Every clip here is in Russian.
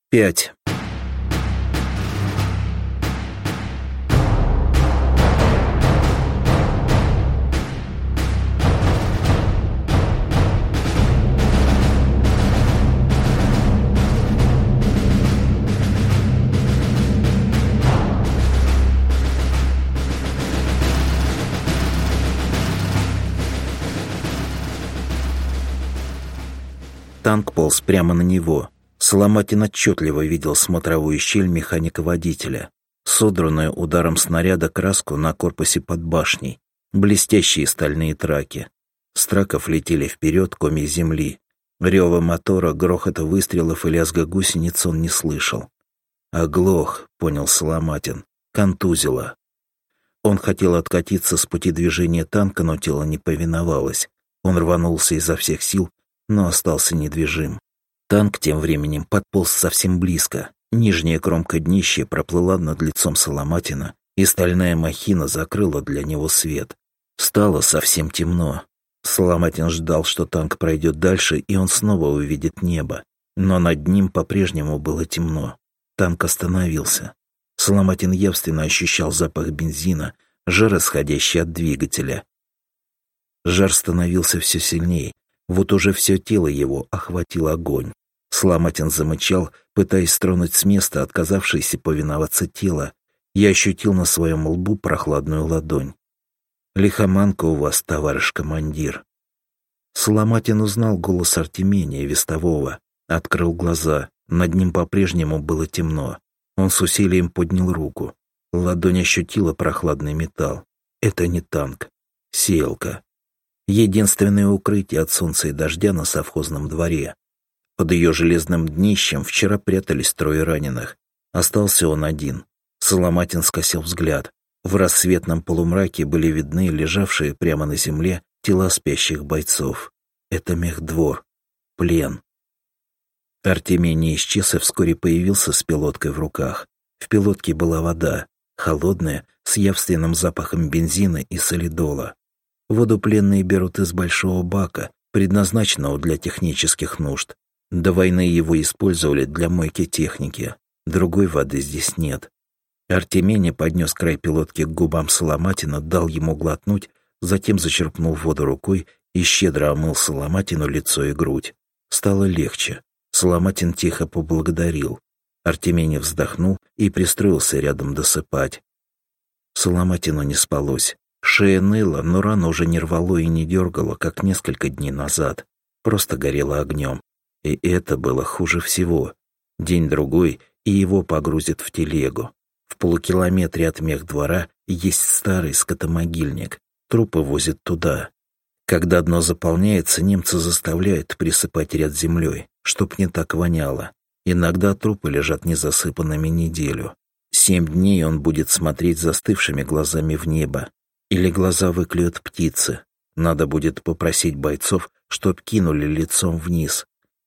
5. Танк полз прямо на него. Соломатин отчетливо видел смотровую щель механика-водителя, содранную ударом снаряда краску на корпусе под башней, блестящие стальные траки. С траков летели вперед комья земли. Рева мотора, грохота выстрелов и лязга гусениц он не слышал. «Оглох», — понял Соломатин, — «контузило». Он хотел откатиться с пути движения танка, но тело не повиновалось. Он рванулся изо всех сил, но остался недвижим. Танк тем временем подполз совсем близко. Нижняя кромка днища проплыла над лицом Соломатина, и стальная махина закрыла для него свет. Стало совсем темно. Соломатин ждал, что танк пройдет дальше, и он снова увидит небо. Но над ним по-прежнему было темно. Танк остановился. Соломатин явственно ощущал запах бензина, жар, исходящий от двигателя. Жар становился все сильнее. Вот уже все тело его охватил огонь. Соломатин замычал, пытаясь стронуть с места отказавшееся повиноваться тело, и ощутил на своем лбу прохладную ладонь. «Лихоманка у вас, товарищ командир». Соломатин узнал голос Артемения Вестового, открыл глаза, над ним по-прежнему было темно. Он с усилием поднял руку. Ладонь ощутила прохладный металл. Это не танк. Сеялка. Единственное укрытие от солнца и дождя на совхозном дворе. Под ее железным днищем вчера прятались 3 раненых. Остался он один. Соломатин скосил взгляд. В рассветном полумраке были видны лежавшие прямо на земле тела спящих бойцов. Это мехдвор. Плен. Артемий не исчез и вскоре появился с пилоткой в руках. В пилотке была вода, холодная, с явственным запахом бензина и солидола. Воду пленные берут из большого бака, предназначенного для технических нужд. До войны его использовали для мойки техники. Другой воды здесь нет. Артемий поднес край пилотки к губам Соломатина, дал ему глотнуть, затем зачерпнул воду рукой и щедро омыл Соломатину лицо и грудь. Стало легче. Соломатин тихо поблагодарил. Артемий вздохнул и пристроился рядом досыпать. Соломатину не спалось. Шея ныла, но рана уже не рвало и не дергала, как несколько дней назад. Просто горела огнем. И это было хуже всего. День-другой, и его погрузят в телегу. В полукилометре от мехдвора есть старый скотомогильник. Трупы возят туда. Когда дно заполняется, немцы заставляют присыпать ряд землей, чтоб не так воняло. Иногда трупы лежат незасыпанными неделю. 7 дней он будет смотреть застывшими глазами в небо. Или глаза выклюют птицы. Надо будет попросить бойцов, чтоб кинули лицом вниз.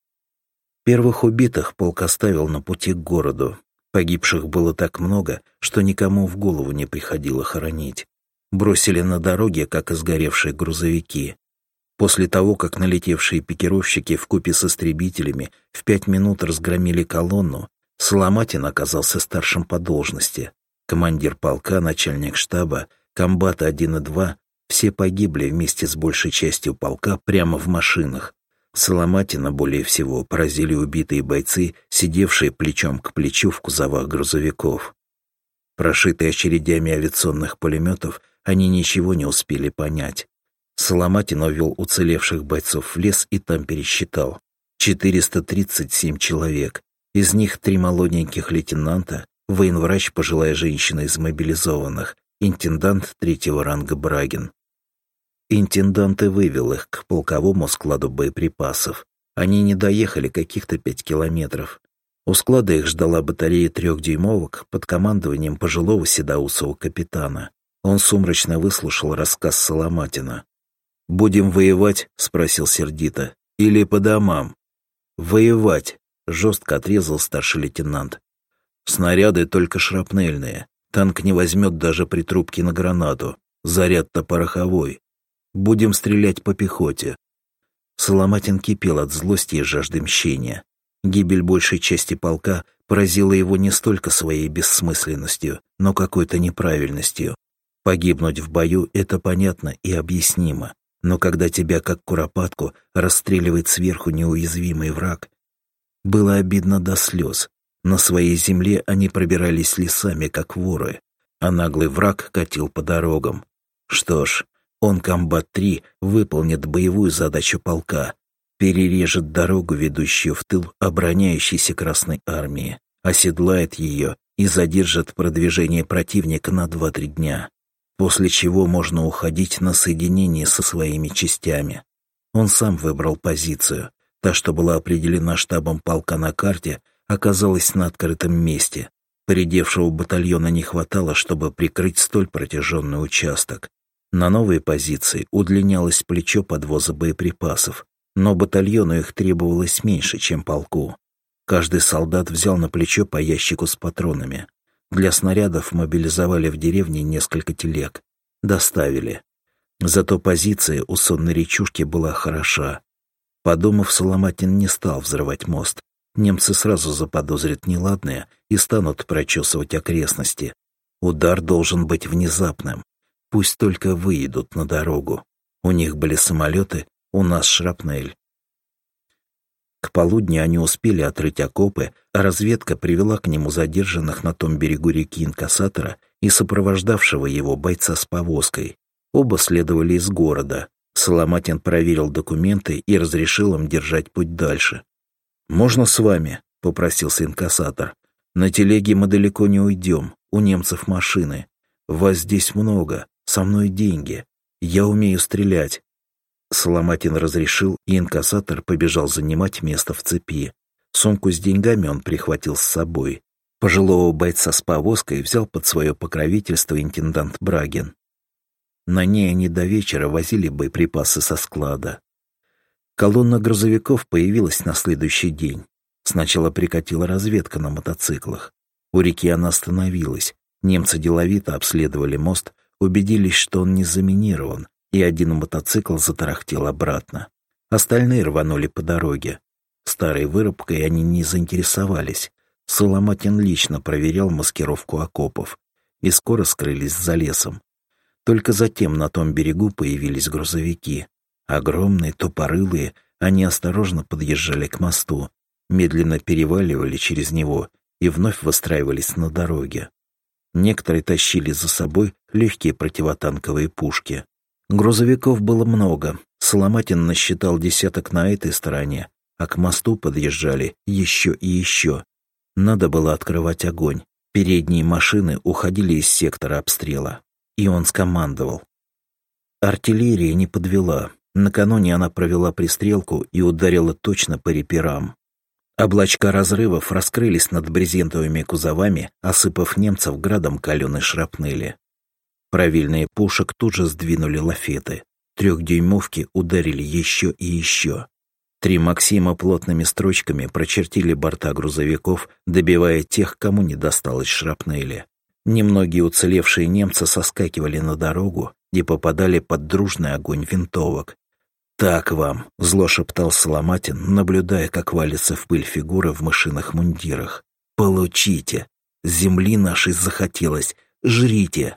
Первых убитых полк оставил на пути к городу. Погибших было так много, что никому в голову не приходило хоронить. Бросили на дороге, как изгоревшие грузовики. После того, как налетевшие пикировщики вкупе с истребителями в 5 минут разгромили колонну, Соломатин оказался старшим по должности. Командир полка, начальник штаба, комбаты 1 и 2 все погибли вместе с большей частью полка прямо в машинах. Соломатина более всего поразили убитые бойцы, сидевшие плечом к плечу в кузовах грузовиков. Прошитые очередями авиационных пулеметов, они ничего не успели понять. Соломатин увел уцелевших бойцов в лес и там пересчитал. 437 человек. Из них 3 молоденьких лейтенанта, военврач, пожилая женщина из мобилизованных, интендант 3-го ранга Брагин. Интендант и вывел их к полковому складу боеприпасов. Они не доехали каких-то 5 километров. У склада их ждала батарея 3-дюймовок под командованием пожилого седоусого капитана. Он сумрачно выслушал рассказ Соломатина. «Будем воевать?» — спросил сердито. «Или по домам?» «Воевать!» — жестко отрезал старший лейтенант. «Снаряды только шрапнельные. Танк не возьмет даже при трубке на гранату. Заряд-то пороховой. Будем стрелять по пехоте». Соломатин кипел от злости и жажды мщения. Гибель большей части полка поразила его не столько своей бессмысленностью, но какой-то неправильностью. Погибнуть в бою — это понятно и объяснимо, но когда тебя, как куропатку, расстреливает сверху неуязвимый враг, было обидно до слез. На своей земле они пробирались лесами, как воры, а наглый враг катил по дорогам. Что ж, он, Комбат-3, выполнит боевую задачу полка, перережет дорогу, ведущую в тыл обороняющейся Красной Армии, оседлает ее и задержит продвижение противника на 2-3 дня, после чего можно уходить на соединение со своими частями. Он сам выбрал позицию. Та, что была определена штабом полка на карте, оказалась на открытом месте. Поредевшего батальона не хватало, чтобы прикрыть столь протяженный участок. На новые позиции удлинялось плечо подвоза боеприпасов, но батальону их требовалось меньше, чем полку. Каждый солдат взял на плечо по ящику с патронами. Для снарядов мобилизовали в деревне несколько телег. Доставили. Зато позиция у сонной речушки была хороша. Подумав, Соломатин не стал взрывать мост. Немцы сразу заподозрят неладное и станут прочесывать окрестности. Удар должен быть внезапным. Пусть только выедут на дорогу. У них были самолеты, у нас шрапнель. К полудню они успели отрыть окопы, а разведка привела к нему задержанных на том берегу реки инкассатора и сопровождавшего его бойца с повозкой. Оба следовали из города. Соломатин проверил документы и разрешил им держать путь дальше. «Можно с вами?» — попросился инкассатор. «На телеге мы далеко не уйдем, у немцев машины. Вас здесь много, со мной деньги. Я умею стрелять». Соломатин разрешил, и инкассатор побежал занимать место в цепи. Сумку с деньгами он прихватил с собой. Пожилого бойца с повозкой взял под свое покровительство интендант Брагин. На ней они до вечера возили боеприпасы со склада. Колонна грузовиков появилась на следующий день. Сначала прикатила разведка на мотоциклах. У реки она остановилась. Немцы деловито обследовали мост, убедились, что он не заминирован, и один мотоцикл затарахтел обратно. Остальные рванули по дороге. Старой вырубкой они не заинтересовались. Соломатин лично проверял маскировку окопов, и скоро скрылись за лесом. Только затем на том берегу появились грузовики. Огромные, тупорылые, они осторожно подъезжали к мосту, медленно переваливали через него и вновь выстраивались на дороге. Некоторые тащили за собой легкие противотанковые пушки. Грузовиков было много. Соломатин насчитал десяток на этой стороне, а к мосту подъезжали еще и еще. Надо было открывать огонь. Передние машины уходили из сектора обстрела. И он скомандовал. Артиллерия не подвела. Накануне она провела пристрелку и ударила точно по реперам. Облачка разрывов раскрылись над брезентовыми кузовами, осыпав немцев градом каленой шрапнели. Правильные пушек тут же сдвинули лафеты. 3-дюймовки ударили еще и еще. 3 «Максима» плотными строчками прочертили борта грузовиков, добивая тех, кому не досталось шрапнели. Немногие уцелевшие немцы соскакивали на дорогу и попадали под дружный огонь винтовок. «Так вам», — зло шептал Соломатин, наблюдая, как валятся в пыль фигуры в мышиных мундирах. «Получите! Земли нашей захотелось! Жрите!»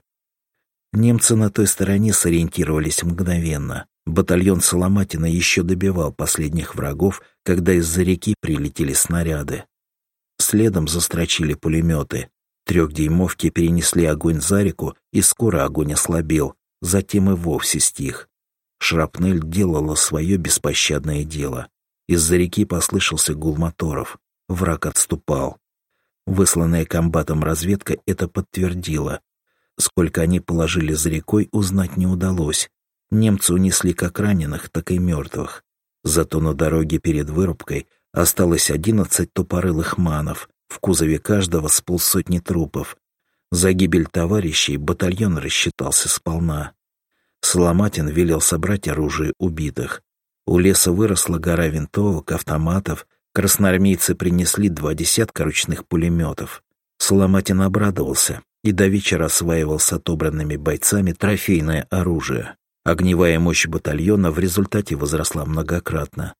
Немцы на той стороне сориентировались мгновенно. Батальон Соломатина еще добивал последних врагов, когда из-за реки прилетели снаряды. Следом застрочили пулеметы. 3-дюймовки перенесли огонь за реку, и скоро огонь ослабел, затем и вовсе стих. Шрапнель делала свое беспощадное дело. Из-за реки послышался гул моторов. Враг отступал. Высланная комбатом разведка это подтвердила. Сколько они положили за рекой, узнать не удалось. Немцы унесли как раненых, так и мертвых. Зато на дороге перед вырубкой осталось 11 тупорылых манов, в кузове каждого с полсотни трупов. За гибель товарищей батальон рассчитался сполна. Соломатин велел собрать оружие убитых. У леса выросла гора винтовок, автоматов. Красноармейцы принесли 2 десятка ручных пулеметов. Соломатин обрадовался и до вечера осваивал с отобранными бойцами трофейное оружие. Огневая мощь батальона в результате возросла многократно.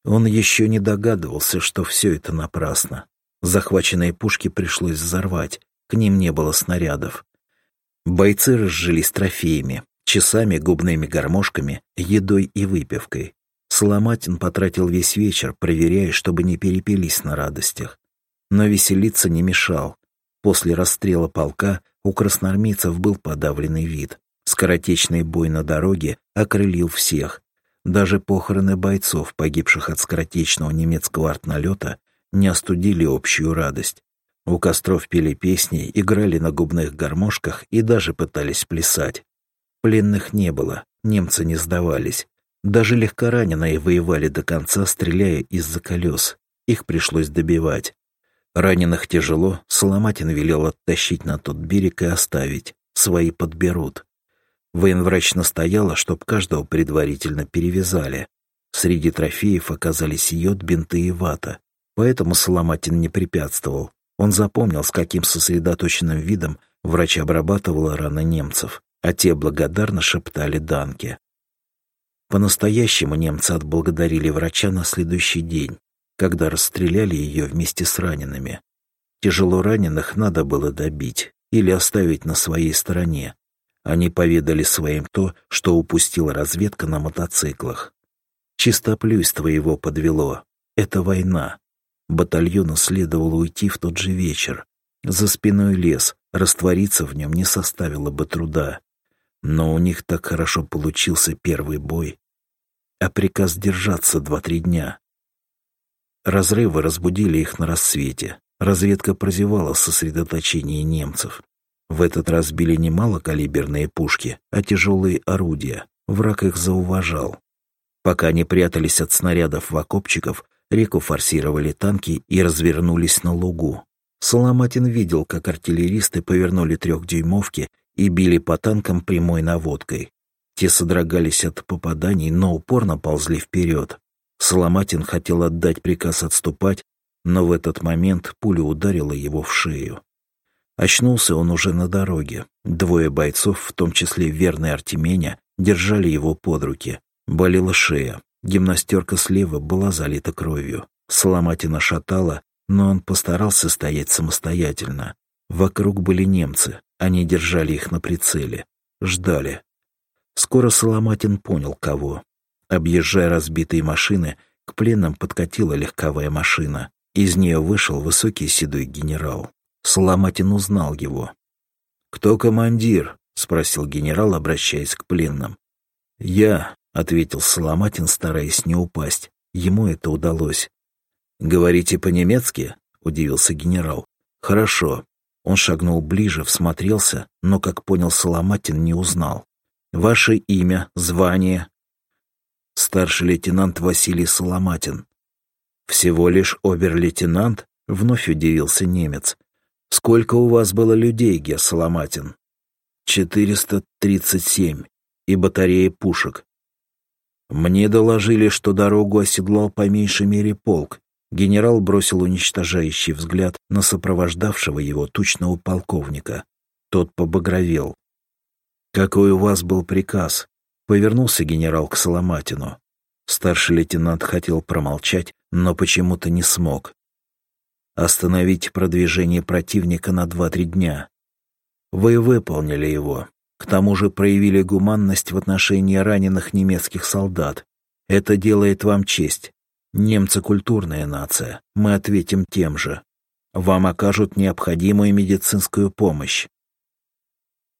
Он еще не догадывался, что все это напрасно. Захваченные пушки пришлось взорвать, к ним не было снарядов. Бойцы разжились трофеями, часами, губными гармошками, едой и выпивкой. Соломатин потратил весь вечер, проверяя, чтобы не перепились на радостях. Но веселиться не мешал. После расстрела полка у красноармейцев был подавленный вид. Скоротечный бой на дороге окрылил всех. Даже похороны бойцов, погибших от скоротечного немецкого артналета, не остудили общую радость. У костров пели песни, играли на губных гармошках и даже пытались плясать. Пленных не было, немцы не сдавались. Даже легкораненые воевали до конца, стреляя из-за колес. Их пришлось добивать. Раненых тяжело, Соломатин велел оттащить на тот берег и оставить. Свои подберут. Военврач настояла, чтоб каждого предварительно перевязали. Среди трофеев оказались йод, бинты и вата. Поэтому Соломатин не препятствовал. Он запомнил, с каким сосредоточенным видом врач обрабатывал раны немцев, а те благодарно шептали «данки». По-настоящему немцы отблагодарили врача на следующий день, когда расстреляли ее вместе с ранеными. Тяжело раненых надо было добить или оставить на своей стороне. Они поведали своим то, что упустила разведка на мотоциклах. Чистоплюйство его подвело. Это война. Батальону следовало уйти в тот же вечер. За спиной лес, раствориться в нем не составило бы труда. Но у них так хорошо получился первый бой. А приказ держаться 2-3 дня. Разрывы разбудили их на рассвете. Разведка прозевала сосредоточение немцев. В этот раз били не малокалиберные пушки, а тяжелые орудия. Враг их зауважал. Пока они прятались от снарядов в окопчиков, реку форсировали танки и развернулись на лугу. Соломатин видел, как артиллеристы повернули 3-дюймовки и били по танкам прямой наводкой. Те содрогались от попаданий, но упорно ползли вперед. Соломатин хотел отдать приказ отступать, но в этот момент пуля ударила его в шею. Очнулся он уже на дороге. 2 бойцов, в том числе верный Артеменя, держали его под руки. Болела шея. Гимнастерка слева была залита кровью. Соломатина шатала, но он постарался стоять самостоятельно. Вокруг были немцы. Они держали их на прицеле. Ждали. Скоро Соломатин понял, кого. Объезжая разбитые машины, к пленным подкатила легковая машина. Из нее вышел высокий седой генерал. Соломатин узнал его. «Кто командир?» — спросил генерал, обращаясь к пленным. «Я», — ответил Соломатин, стараясь не упасть. Ему это удалось. «Говорите по-немецки?» — удивился генерал. «Хорошо». Он шагнул ближе, всмотрелся, но, как понял Соломатин, не узнал. «Ваше имя, звание?» «Старший лейтенант Василий Соломатин». «Всего лишь обер-лейтенант?» — вновь удивился немец. «Сколько у вас было людей, ге Соломатин?» 437. И батареи пушек. Мне доложили, что дорогу оседлал по меньшей мере полк. Генерал бросил уничтожающий взгляд на сопровождавшего его тучного полковника. Тот побагровел. «Какой у вас был приказ?» Повернулся генерал к Соломатину. Старший лейтенант хотел промолчать, но почему-то не смог. «Остановить продвижение противника на 2-3 дня. Вы выполнили его. К тому же проявили гуманность в отношении раненых немецких солдат. Это делает вам честь. Немцы — культурная нация. Мы ответим тем же. Вам окажут необходимую медицинскую помощь.